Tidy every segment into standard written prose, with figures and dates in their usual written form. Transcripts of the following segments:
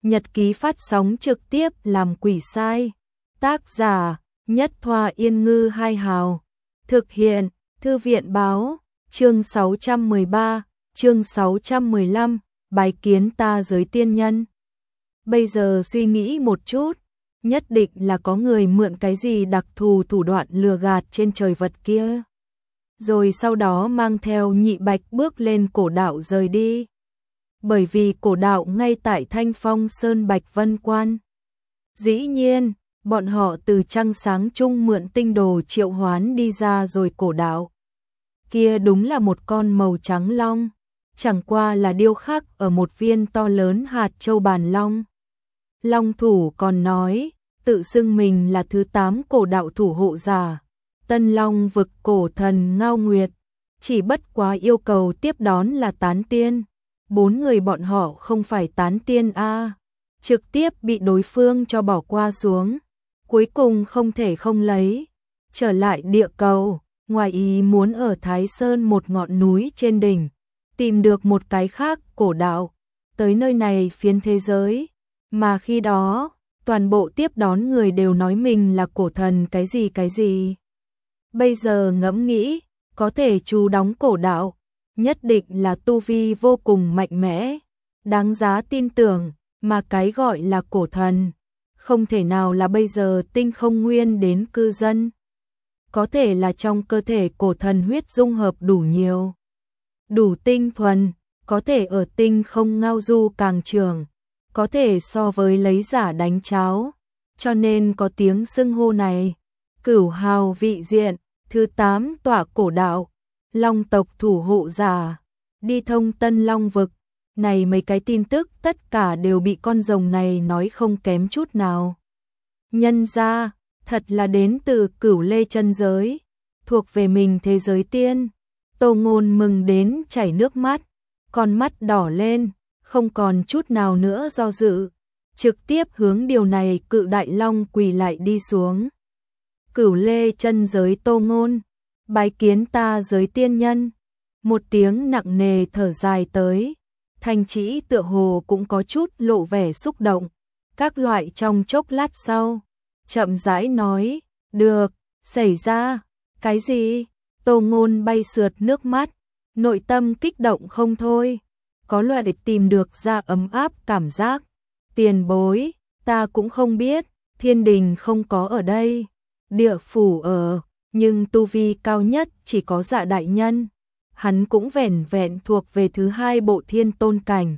nhật ký phát sóng trực tiếp làm quỷ sai. Tác giả Nhất Thoa Yên Ngư Hai Hào. Thực hiện Thư viện Báo. Chương 613, chương 615, bái kiến ta giới tiên nhân. Bây giờ suy nghĩ một chút, nhất định là có người mượn cái gì đặc thù thủ đoạn lừa gạt trên trời vật kia. Rồi sau đó mang theo Nhị Bạch bước lên cổ đạo rời đi. Bởi vì cổ đạo ngay tại Thanh Phong Sơn Bạch Vân Quan. Dĩ nhiên, bọn họ từ trăng sáng chung mượn tinh đồ triệu hoán đi ra rồi cổ đạo. Kia đúng là một con màu trắng long, chẳng qua là điêu khắc ở một viên to lớn hạt châu bàn long. Long thủ còn nói, tự xưng mình là thứ 8 cổ đạo thủ hộ giả, Tân Long vực cổ thần Ngao Nguyệt, chỉ bất quá yêu cầu tiếp đón là tán tiên. 4 người bọn họ không phải tán tiên a, trực tiếp bị đối phương cho bỏ qua xuống, cuối cùng không thể không lấy, trở lại địa cầu, ngoài ý muốn ở Thái Sơn một ngọn núi trên đỉnh, tìm được một cái khác cổ đạo, tới nơi này phiến thế giới, mà khi đó, toàn bộ tiếp đón người đều nói mình là cổ thần cái gì. Bây giờ ngẫm nghĩ, có thể chú đóng cổ đạo, nhất định là tu vi vô cùng mạnh mẽ, đáng giá tin tưởng, mà cái gọi là cổ thần, không thể nào là bây giờ tinh không nguyên đến cư dân. Có thể là trong cơ thể cổ thần huyết dung hợp đủ nhiều, đủ tinh thuần, có thể ở tinh không ngao du càng trường, có thể so với lấy giả đánh cháo, cho nên có tiếng xưng hô này. Cửu hào vị diện, thứ 8 tọa cổ đạo, Long tộc thủ hộ giả, đi thông Tân Long vực. Này mấy cái tin tức tất cả đều bị con rồng này nói không kém chút nào. Nhân ra, thật là đến từ Cửu Lê chân giới, thuộc về mình thế giới tiên. Tô Ngôn mừng đến chảy nước mắt, con mắt đỏ lên, không còn chút nào nữa do dự, trực tiếp hướng điều này cự đại long quỳ lại đi xuống. Cửu Lê chân giới Tô Ngôn, bái kiến ta giới tiên nhân. Một tiếng nặng nề thở dài tới, Thanh Chỉ tựa hồ cũng có chút lộ vẻ xúc động, các loại trong chốc lát sau, chậm rãi nói, được, xảy ra, cái gì? Tô Ngôn bay sượt nước mắt, nội tâm kích động không thôi, có loại để tìm được ra ấm áp cảm giác. Tiền bối, ta cũng không biết, thiên đình không có ở đây, địa phủ ở, nhưng tu vi cao nhất chỉ có Dạ đại nhân. Hắn cũng vẻn vẹn thuộc về thứ 2 bộ thiên tôn cảnh.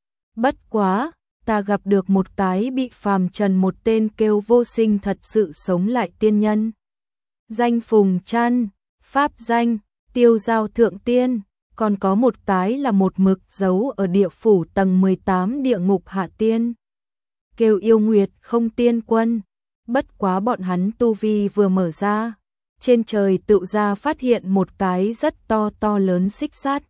Bất quá, ta gặp được một cái bị phàm trần một tên kêu vô sinh thật sự sống lại tiên nhân. Danh Phùng Trăn, pháp danh, Tiêu Giao Thượng Tiên, còn có một cái là một mực giấu ở địa phủ tầng 18 địa ngục hạ tiên. Kêu Yêu Nguyệt không tiên quân, bất quá bọn hắn tu vi vừa mở ra. Trên trời tự ra phát hiện một cái rất to lớn xích sắt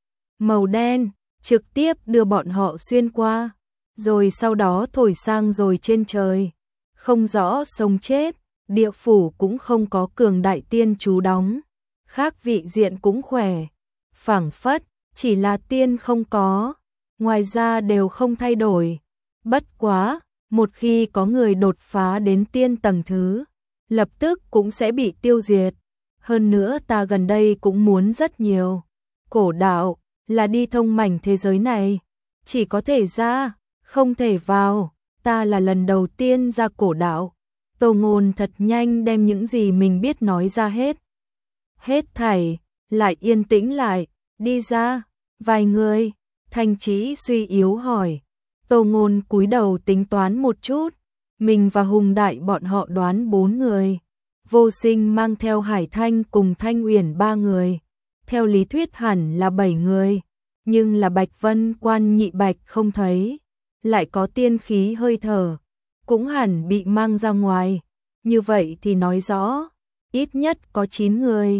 màu đen, trực tiếp đưa bọn họ xuyên qua, rồi sau đó thổi sang rồi trên trời. Không rõ sống chết, địa phủ cũng không có cường đại tiên trú đóng, khác vị diện cũng khỏe, phảng phất, chỉ là tiên không có, ngoài ra đều không thay đổi. Bất quá, một khi có người đột phá đến tiên tầng thứ, lập tức cũng sẽ bị tiêu diệt. Hơn nữa ta gần đây cũng muốn rất nhiều. Cổ đạo là đi thông mảnh thế giới này, chỉ có thể ra, không thể vào. Ta là lần đầu tiên ra cổ đạo. Tô Ngôn thật nhanh đem những gì mình biết nói ra hết. Hết thảy, lại yên tĩnh lại, đi ra. Vài người, Thanh Chỉ suy yếu hỏi. Tô Ngôn cúi đầu tính toán một chút. Mình và Hùng Đại bọn họ đoán 4 người. Vô Sinh mang theo Hải Thanh cùng Thanh Uyển 3 người. Theo lý thuyết hẳn là 7 người. Nhưng là Bạch Vân Quan Nhị Bạch không thấy. Lại có tiên khí hơi thở. Cũng hẳn bị mang ra ngoài. Như vậy thì nói rõ. Ít nhất có 9 người.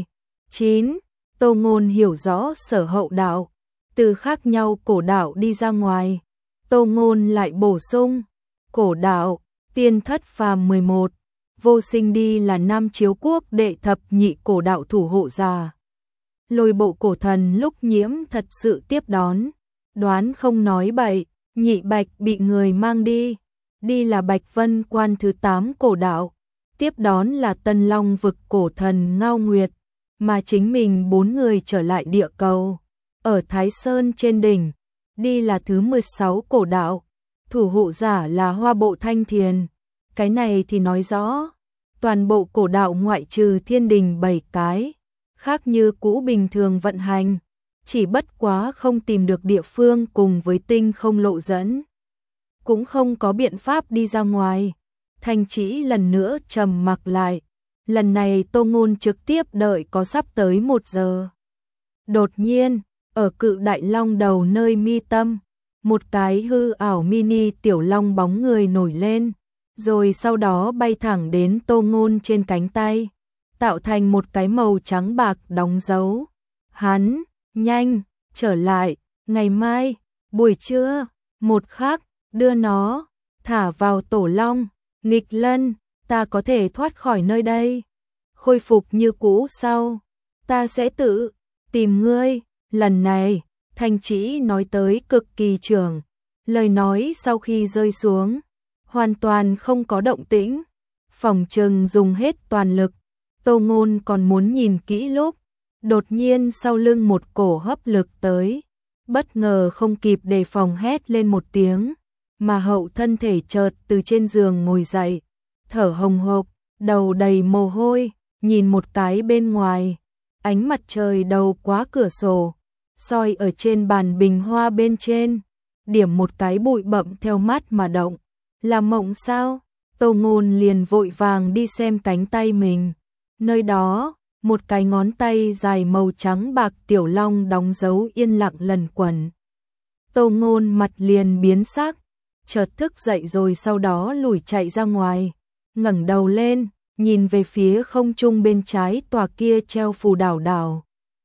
9. Tô Ngôn hiểu rõ Sở Hậu đạo. Từ khác nhau cổ đạo đi ra ngoài. Tô Ngôn lại bổ sung. Cổ đạo. Tiên thất phàm 11, Vô Sinh đi là Nam Chiếu Quốc đệ thập nhị cổ đạo thủ hộ giả. Lôi bộ cổ thần lúc nhiễm thật sự tiếp đón, đoán không nói bậy, Nhị Bạch bị người mang đi, đi là Bạch Vân Quan thứ 8 cổ đạo, tiếp đón là Tân Long vực cổ thần Ngao Nguyệt, mà chính mình 4 người trở lại địa cầu, ở Thái Sơn trên đỉnh, đi là thứ 16 cổ đạo, thủ hộ giả là Hoa Bộ Thanh Thiền. Cái này thì nói rõ, toàn bộ cổ đạo ngoại trừ thiên đình 7 cái, khác như cũ bình thường vận hành, chỉ bất quá không tìm được địa phương cùng với tinh không lộ dẫn. Cũng không có biện pháp đi ra ngoài. Thanh Chỉ lần nữa trầm mặc lại. Lần này Tô Ngôn trực tiếp đợi có sắp tới 1 giờ. Đột nhiên, ở Cự Đại Long đầu nơi mi tâm, một cái hư ảo mini tiểu long bóng người nổi lên, rồi sau đó bay thẳng đến Tô Ngôn trên cánh tay, tạo thành một cái màu trắng bạc đóng dấu. Hắn, nhanh, trở lại, ngày mai, buổi trưa, một khắc, đưa nó, thả vào tổ long, nghịch lân, ta có thể thoát khỏi nơi đây. Khôi phục như cũ sau, ta sẽ tự tìm ngươi, lần này, Thanh Chỉ nói tới cực kỳ trường, lời nói sau khi rơi xuống, hoàn toàn không có động tĩnh, phòng trừng dùng hết toàn lực, Tô Ngôn còn muốn nhìn kỹ lúc, đột nhiên sau lưng một cổ hấp lực tới, bất ngờ không kịp đề phòng hét lên một tiếng, mà hậu thân thể chợt từ trên giường ngồi dậy, thở hồng hộc, đầu đầy mồ hôi, nhìn một cái bên ngoài, ánh mặt trời đầu quá cửa sổ, soi ở trên bàn bình hoa bên trên, điểm một cái bụi bặm theo mắt mà động, là mộng sao? Tô Ngôn liền vội vàng đi xem cánh tay mình, nơi đó, một cái ngón tay dài màu trắng bạc tiểu long đóng dấu yên lặng lần quẩn. Tô Ngôn mặt liền biến sắc, chợt thức dậy rồi sau đó lủi chạy ra ngoài, ngẩng đầu lên, nhìn về phía không trung bên trái tòa kia treo phù đảo đảo.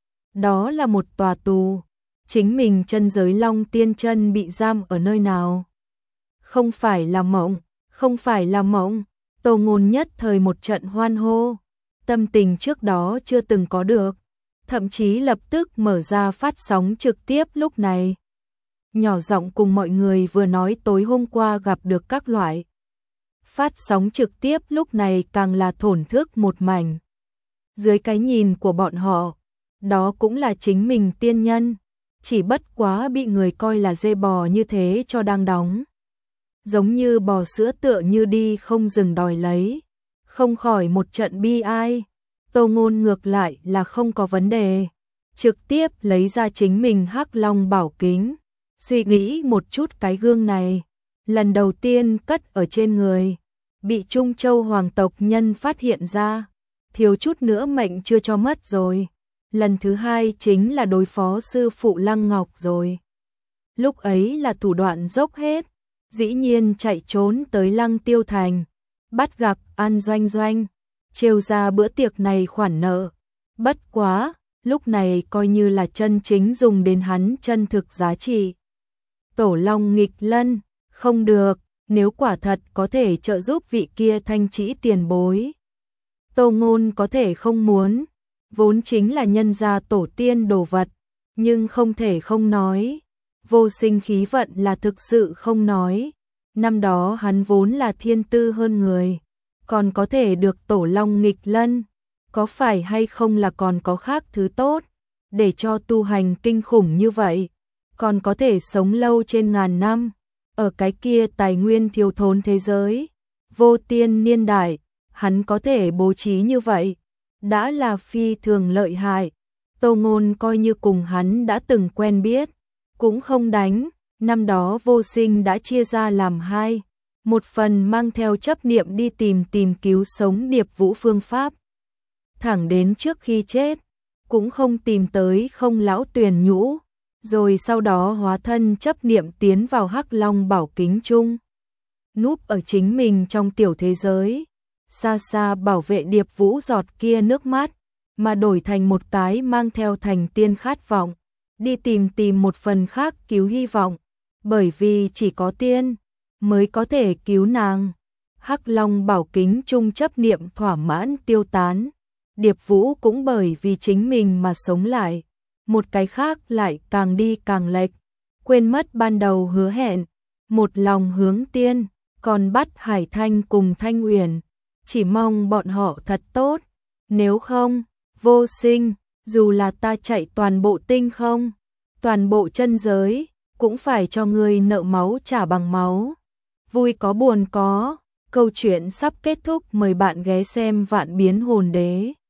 Đó là một tòa tù, chính mình chân giới Long Tiên Chân bị giam ở nơi nào? Không phải là mộng, không phải là mộng, Tô Ngôn nhất thời một trận hoan hô, tâm tình trước đó chưa từng có được, thậm chí lập tức mở ra phát sóng trực tiếp lúc này. Nhỏ giọng cùng mọi người vừa nói tối hôm qua gặp được các loại. Phát sóng trực tiếp lúc này càng là thổn thức một mảnh. Dưới cái nhìn của bọn họ, đó cũng là chính mình tiên nhân, chỉ bất quá bị người coi là dê bò như thế cho đang đóng. Giống như bò sữa tựa như đi không dừng đòi lấy, không khỏi một trận bi ai. Tô Ngôn ngược lại là không có vấn đề, trực tiếp lấy ra chính mình Hắc Long bảo kính, suy nghĩ một chút cái gương này, lần đầu tiên cất ở trên người, bị Trung Châu hoàng tộc nhân phát hiện ra, thiếu chút nữa mệnh chưa cho mất rồi. Lần thứ hai chính là đối phó sư phụ Lăng Ngọc rồi. Lúc ấy là thủ đoạn dốc hết, dĩ nhiên chạy trốn tới Lăng Tiêu Thành, bắt gặp An Doanh Doanh, trêu ra bữa tiệc này khoản nợ. Bất quá, lúc này coi như là chân chính dùng đến hắn chân thực giá trị. Tổ Long nghịch lân, không được, nếu quả thật có thể trợ giúp vị kia Thanh Chỉ tiền bối. Tô Ngôn có thể không muốn, vốn chính là nhân gia tổ tiên đồ vật, nhưng không thể không nói. Vô Sinh khí vận là thực sự không nói. Năm đó hắn vốn là thiên tư hơn người, còn có thể được Tổ Long nghịch lân, có phải hay không là còn có khác thứ tốt, để cho tu hành kinh khủng như vậy, còn có thể sống lâu trên ngàn năm, ở cái kia tài nguyên thiếu thốn thế giới, vô tiên niên đại, hắn có thể bố trí như vậy, đã là phi thường lợi hại. Tô Ngôn coi như cùng hắn đã từng quen biết, cũng không đánh. Năm đó Vô Sinh đã chia ra làm hai, một phần mang theo chấp niệm đi tìm cứu sống Điệp Vũ phương pháp, thẳng đến trước khi chết, cũng không tìm tới Không Lão Tuyền Nhũ, rồi sau đó hóa thân chấp niệm tiến vào Hắc Long bảo kính chung, núp ở chính mình trong tiểu thế giới, xa xa bảo vệ Điệp Vũ giọt kia nước mắt, mà đổi thành một cái mang theo thành tiên khát vọng, đi tìm một phần khác cứu hy vọng, bởi vì chỉ có tiên mới có thể cứu nàng. Hắc Long bảo kính chung chấp niệm thỏa mãn tiêu tán, Điệp Vũ cũng bởi vì chính mình mà sống lại, một cái khác lại càng đi càng lệch, quên mất ban đầu hứa hẹn, một lòng hướng tiên, còn bắt Hải Thanh cùng Thanh Uyển, chỉ mong bọn họ thật tốt, nếu không, vô sinh, dù là ta chạy toàn bộ tinh không, toàn bộ chân giới, cũng phải cho ngươi nợ máu trả bằng máu. Vui có buồn có, câu chuyện sắp kết thúc, mời bạn ghé xem Vạn Biến Hồn Đế.